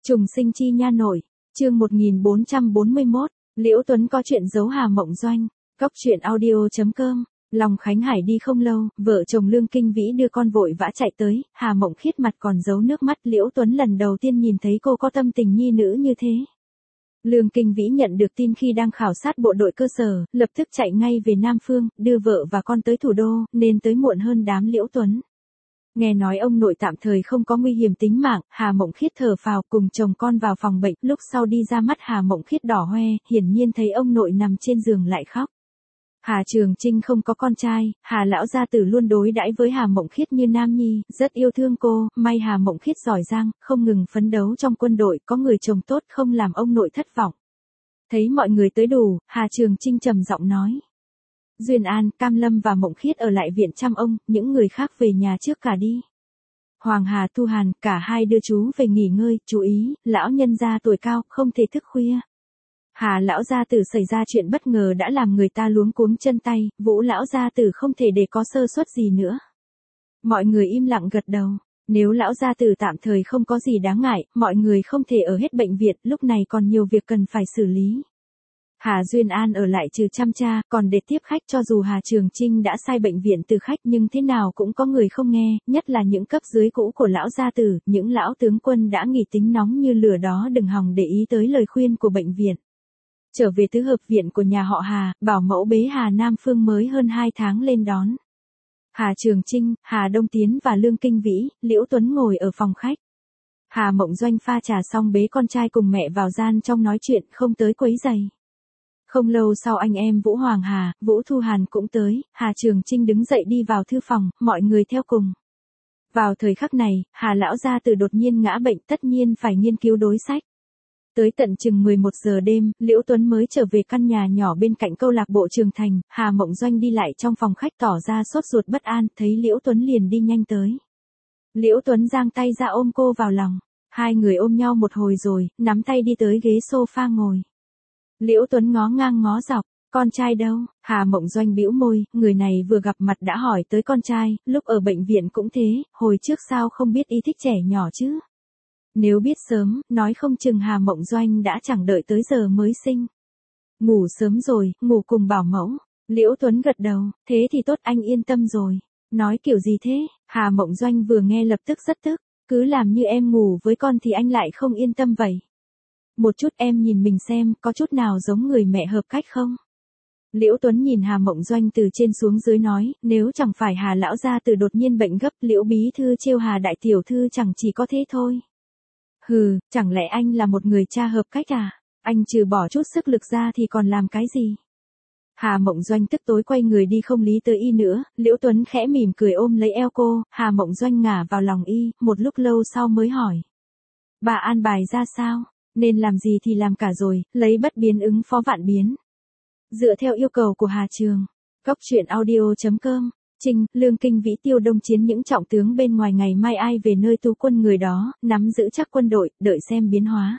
Trùng sinh chi nha nội, chương 1441, Liễu Tuấn có chuyện giấu Hà Mộng Doanh, Cóc truyện audio.com. Long Khánh Hải đi không lâu, vợ chồng Lương Kinh Vĩ đưa con vội vã chạy tới, Hà Mộng Khiết mặt còn giấu nước mắt. Liễu Tuấn lần đầu tiên nhìn thấy cô có tâm tình nhi nữ như thế. Lương Kinh Vĩ nhận được tin khi đang khảo sát bộ đội cơ sở, lập tức chạy ngay về Nam Phương, đưa vợ và con tới thủ đô, nên tới muộn hơn đám Liễu Tuấn. Nghe nói ông nội tạm thời không có nguy hiểm tính mạng, Hà Mộng Khiết thở phào cùng chồng con vào phòng bệnh, lúc sau đi ra mắt Hà Mộng Khiết đỏ hoe, hiển nhiên thấy ông nội nằm trên giường lại khóc. Hà Trường Trinh không có con trai, Hà lão gia tử luôn đối đãi với Hà Mộng Khiết như nam nhi, rất yêu thương cô, may Hà Mộng Khiết giỏi giang, không ngừng phấn đấu trong quân đội, có người chồng tốt không làm ông nội thất vọng. Thấy mọi người tới đủ, Hà Trường Trinh trầm giọng nói. Duyên An, Cam Lâm và Mộng Khiết ở lại viện chăm ông, những người khác về nhà trước cả đi. Hoàng Hà, Thu Hàn, cả hai đưa chú về nghỉ ngơi, chú ý, lão nhân gia tuổi cao, không thể thức khuya. Hà lão gia tử xảy ra chuyện bất ngờ đã làm người ta luống cuống chân tay, Vũ lão gia tử không thể để có sơ suất gì nữa. Mọi người im lặng gật đầu, nếu lão gia tử tạm thời không có gì đáng ngại, mọi người không thể ở hết bệnh viện, lúc này còn nhiều việc cần phải xử lý. Hà Duyên An ở lại trừ chăm cha, còn để tiếp khách cho dù Hà Trường Trinh đã sai bệnh viện từ khách nhưng thế nào cũng có người không nghe, nhất là những cấp dưới cũ của lão gia tử, những lão tướng quân đã nghỉ tính nóng như lửa đó đừng hòng để ý tới lời khuyên của bệnh viện. Trở về tứ hợp viện của nhà họ Hà, bảo mẫu bế Hà Nam Phương mới hơn 2 tháng lên đón. Hà Trường Trinh, Hà Đông Tiến và Lương Kinh Vĩ, Liễu Tuấn ngồi ở phòng khách. Hà Mộng Doanh pha trà xong bế con trai cùng mẹ vào gian trong nói chuyện, không tới quấy giày. Không lâu sau anh em Vũ Hoàng Hà, Vũ Thu Hàn cũng tới, Hà Trường Trinh đứng dậy đi vào thư phòng, mọi người theo cùng. Vào thời khắc này, Hà lão gia tử đột nhiên ngã bệnh, tất nhiên phải nghiên cứu đối sách. Tới tận chừng 11 giờ đêm, Liễu Tuấn mới trở về căn nhà nhỏ bên cạnh câu lạc bộ Trường Thành, Hà Mộng Doanh đi lại trong phòng khách tỏ ra sốt ruột bất an, thấy Liễu Tuấn liền đi nhanh tới. Liễu Tuấn giang tay ra ôm cô vào lòng, hai người ôm nhau một hồi rồi, nắm tay đi tới ghế sofa ngồi. Liễu Tuấn ngó ngang ngó dọc, con trai đâu? Hà Mộng Doanh bĩu môi, người này vừa gặp mặt đã hỏi tới con trai, lúc ở bệnh viện cũng thế, hồi trước sao không biết ý thích trẻ nhỏ chứ? Nếu biết sớm, nói không chừng Hà Mộng Doanh đã chẳng đợi tới giờ mới sinh. Ngủ sớm rồi, ngủ cùng bảo mẫu. Liễu Tuấn gật đầu, thế thì tốt anh yên tâm rồi. Nói kiểu gì thế? Hà Mộng Doanh vừa nghe lập tức rất tức, cứ làm như em ngủ với con thì anh lại không yên tâm vậy. Một chút em nhìn mình xem, có chút nào giống người mẹ hợp cách không? Liễu Tuấn nhìn Hà Mộng Doanh từ trên xuống dưới nói, nếu chẳng phải Hà lão gia tử đột nhiên bệnh gấp, Liễu bí thư trêu Hà đại tiểu thư chẳng chỉ có thế thôi. Hừ, chẳng lẽ anh là một người cha hợp cách à? Anh trừ bỏ chút sức lực ra thì còn làm cái gì? Hà Mộng Doanh tức tối quay người đi không lý tới y nữa, Liễu Tuấn khẽ mỉm cười ôm lấy eo cô, Hà Mộng Doanh ngả vào lòng y, một lúc lâu sau mới hỏi. Bà an bài ra sao? Nên làm gì thì làm cả rồi, lấy bất biến ứng phó vạn biến. Dựa theo yêu cầu của Hà Trường, Cóc truyện audio.com, Trinh, Lương Kinh Vĩ Tiêu Đông Chiến những trọng tướng bên ngoài ngày mai ai về nơi tu quân người đó, nắm giữ chắc quân đội, đợi xem biến hóa.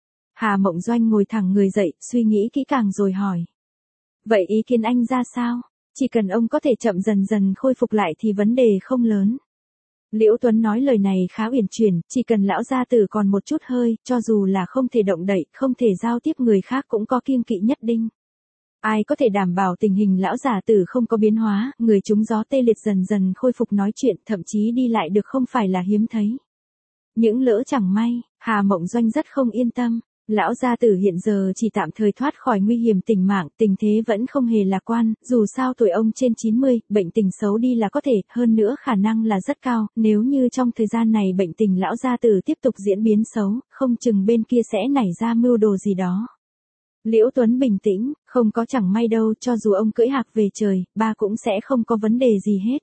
Hà Mộng Doanh ngồi thẳng người dậy, suy nghĩ kỹ càng rồi hỏi. Vậy ý kiến anh ra sao? Chỉ cần ông có thể chậm dần dần khôi phục lại thì vấn đề không lớn. Liễu Tuấn nói lời này khá uyển chuyển, chỉ cần lão gia tử còn một chút hơi, cho dù là không thể động đậy, không thể giao tiếp người khác cũng có kiêng kỵ nhất định. Ai có thể đảm bảo tình hình lão già tử không có biến hóa, người trúng gió tê liệt dần dần khôi phục nói chuyện, thậm chí đi lại được không phải là hiếm thấy. Những lỡ chẳng may, Hà Mộng Doanh rất không yên tâm. Lão gia tử hiện giờ chỉ tạm thời thoát khỏi nguy hiểm tình mạng, tình thế vẫn không hề lạc quan, dù sao tuổi ông trên 90, bệnh tình xấu đi là có thể, hơn nữa khả năng là rất cao, nếu như trong thời gian này bệnh tình lão gia tử tiếp tục diễn biến xấu, không chừng bên kia sẽ nảy ra mưu đồ gì đó. Liễu Tuấn bình tĩnh, không có chẳng may đâu, cho dù ông cưỡi hạc về trời, ba cũng sẽ không có vấn đề gì hết.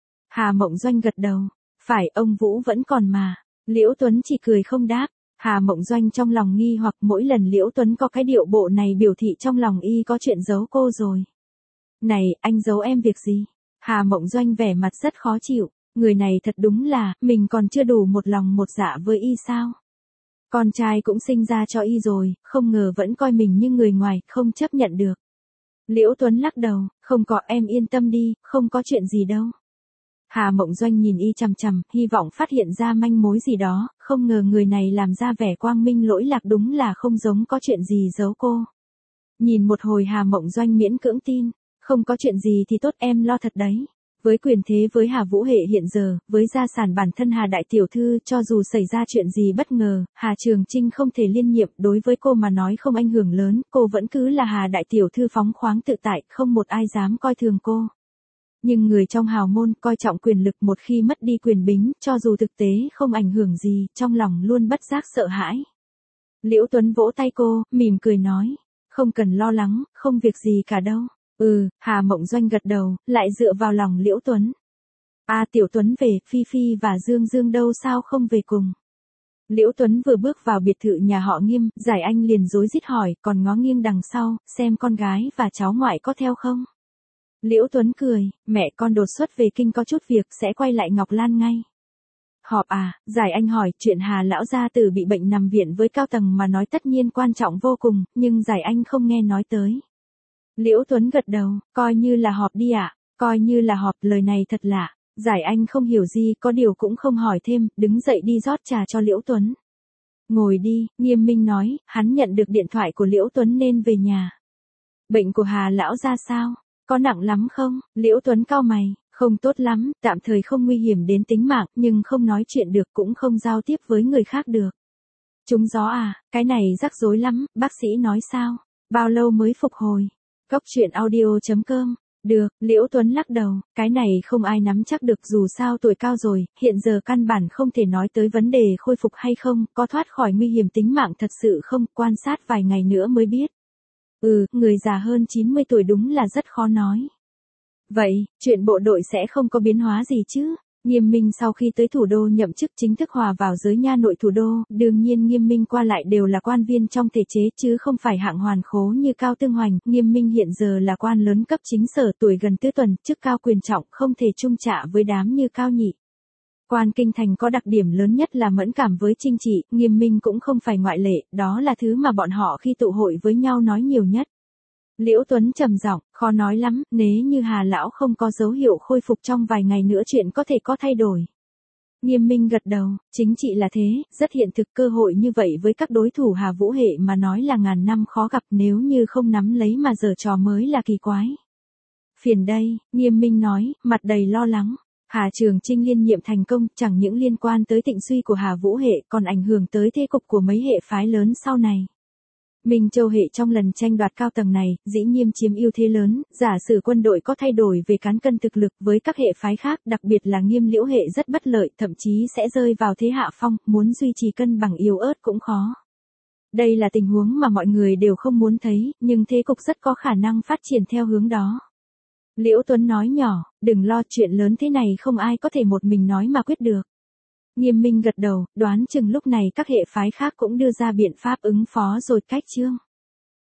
Hà Mộng Doanh gật đầu, phải ông Vũ vẫn còn mà. Liễu Tuấn chỉ cười không đáp. Hà Mộng Doanh trong lòng nghi hoặc mỗi lần Liễu Tuấn có cái điệu bộ này biểu thị trong lòng y có chuyện giấu cô rồi. Này, anh giấu em việc gì? Hà Mộng Doanh vẻ mặt rất khó chịu, người này thật đúng là, mình còn chưa đủ một lòng một dạ với y sao? Con trai cũng sinh ra cho y rồi, không ngờ vẫn coi mình như người ngoài, không chấp nhận được. Liễu Tuấn lắc đầu, không có em yên tâm đi, không có chuyện gì đâu. Hà Mộng Doanh nhìn y chằm chằm, hy vọng phát hiện ra manh mối gì đó, không ngờ người này làm ra vẻ quang minh lỗi lạc, đúng là không giống có chuyện gì giấu cô. Nhìn một hồi Hà Mộng Doanh miễn cưỡng tin, không có chuyện gì thì tốt, em lo thật đấy. Với quyền thế với Hà Vũ Hệ hiện giờ, với gia sản bản thân Hà đại tiểu thư, cho dù xảy ra chuyện gì bất ngờ, Hà Trường Chinh không thể liên nhiệm, đối với cô mà nói không ảnh hưởng lớn, cô vẫn cứ là Hà đại tiểu thư phóng khoáng tự tại, không một ai dám coi thường cô. Nhưng người trong hào môn coi trọng quyền lực, một khi mất đi quyền bính, cho dù thực tế không ảnh hưởng gì, trong lòng luôn bất giác sợ hãi. Liễu Tuấn vỗ tay cô, mỉm cười nói, không cần lo lắng, không việc gì cả đâu. Hà Mộng Doanh gật đầu, lại dựa vào lòng Liễu Tuấn. Tiểu Tuấn về, Phi Phi và Dương Dương đâu, sao không về cùng? Liễu Tuấn vừa bước vào biệt thự nhà họ Nghiêm, Giải Anh liền rối rít hỏi, còn ngó nghiêng đằng sau, xem con gái và cháu ngoại có theo không? Liễu Tuấn cười, mẹ con đột xuất về kinh có chút việc, sẽ quay lại Ngọc Lan ngay. Họp à? Giải Anh hỏi, chuyện Hà lão gia tử bị bệnh nằm viện với cao tầng mà nói tất nhiên quan trọng vô cùng, nhưng Giải Anh không nghe nói tới. Liễu Tuấn gật đầu, coi như là họp đi ạ. Coi như là họp, lời này thật lạ. Giải Anh không hiểu gì, có điều cũng không hỏi thêm, đứng dậy đi rót trà cho Liễu Tuấn. Ngồi đi, Nghiêm Minh nói, hắn nhận được điện thoại của Liễu Tuấn nên về nhà. Bệnh của Hà lão ra sao? Có nặng lắm không? Liễu Tuấn cau mày, không tốt lắm, tạm thời không nguy hiểm đến tính mạng, nhưng không nói chuyện được, cũng không giao tiếp với người khác được. Trúng gió à? Cái này rắc rối lắm, bác sĩ nói sao? Bao lâu mới phục hồi? Cốc truyện audio.com. Được, Liễu Tuấn lắc đầu, cái này không ai nắm chắc được, dù sao tuổi cao rồi, hiện giờ căn bản không thể nói tới vấn đề khôi phục hay không, có thoát khỏi nguy hiểm tính mạng thật sự không, quan sát vài ngày nữa mới biết. Người già hơn 90 tuổi đúng là rất khó nói. Vậy, chuyện bộ đội sẽ không có biến hóa gì chứ? Nghiêm Minh sau khi tới thủ đô nhậm chức chính thức hòa vào giới nha nội thủ đô, đương nhiên Nghiêm Minh qua lại đều là quan viên trong thể chế chứ không phải hạng hoàn khố như Cao Tương Hoành. Nghiêm Minh hiện giờ là quan lớn cấp chính sở, tuổi gần tứ tuần, chức cao quyền trọng, không thể chung chạ với đám như Cao Nhị. Quan kinh thành có đặc điểm lớn nhất là mẫn cảm với chính trị, Nghiêm Minh cũng không phải ngoại lệ, đó là thứ mà bọn họ khi tụ hội với nhau nói nhiều nhất. Liễu Tuấn trầm giọng, khó nói lắm, nếu như Hà lão không có dấu hiệu khôi phục trong vài ngày nữa chuyện có thể có thay đổi. Nghiêm Minh gật đầu, chính trị là thế, rất hiện thực, cơ hội như vậy với các đối thủ Hà Vũ Hệ mà nói là ngàn năm khó gặp, nếu như không nắm lấy mà giở trò mới là kỳ quái. Phiền đây, Nghiêm Minh nói, mặt đầy lo lắng. Hà Trường Chinh liên nhiệm thành công, chẳng những liên quan tới tịnh suy của Hà Vũ Hệ, còn ảnh hưởng tới thế cục của mấy hệ phái lớn sau này. Minh Châu hệ trong lần tranh đoạt cao tầng này, dĩ nhiên chiếm ưu thế lớn, giả sử quân đội có thay đổi về cán cân thực lực với các hệ phái khác, đặc biệt là Nghiêm Liễu hệ rất bất lợi, thậm chí sẽ rơi vào thế hạ phong, muốn duy trì cân bằng yếu ớt cũng khó. Đây là tình huống mà mọi người đều không muốn thấy, nhưng thế cục rất có khả năng phát triển theo hướng đó. Liễu Tuấn nói nhỏ, đừng lo, chuyện lớn thế này không ai có thể một mình nói mà quyết được. Nghiêm Minh gật đầu, đoán chừng lúc này các hệ phái khác cũng đưa ra biện pháp ứng phó rồi, cách chương.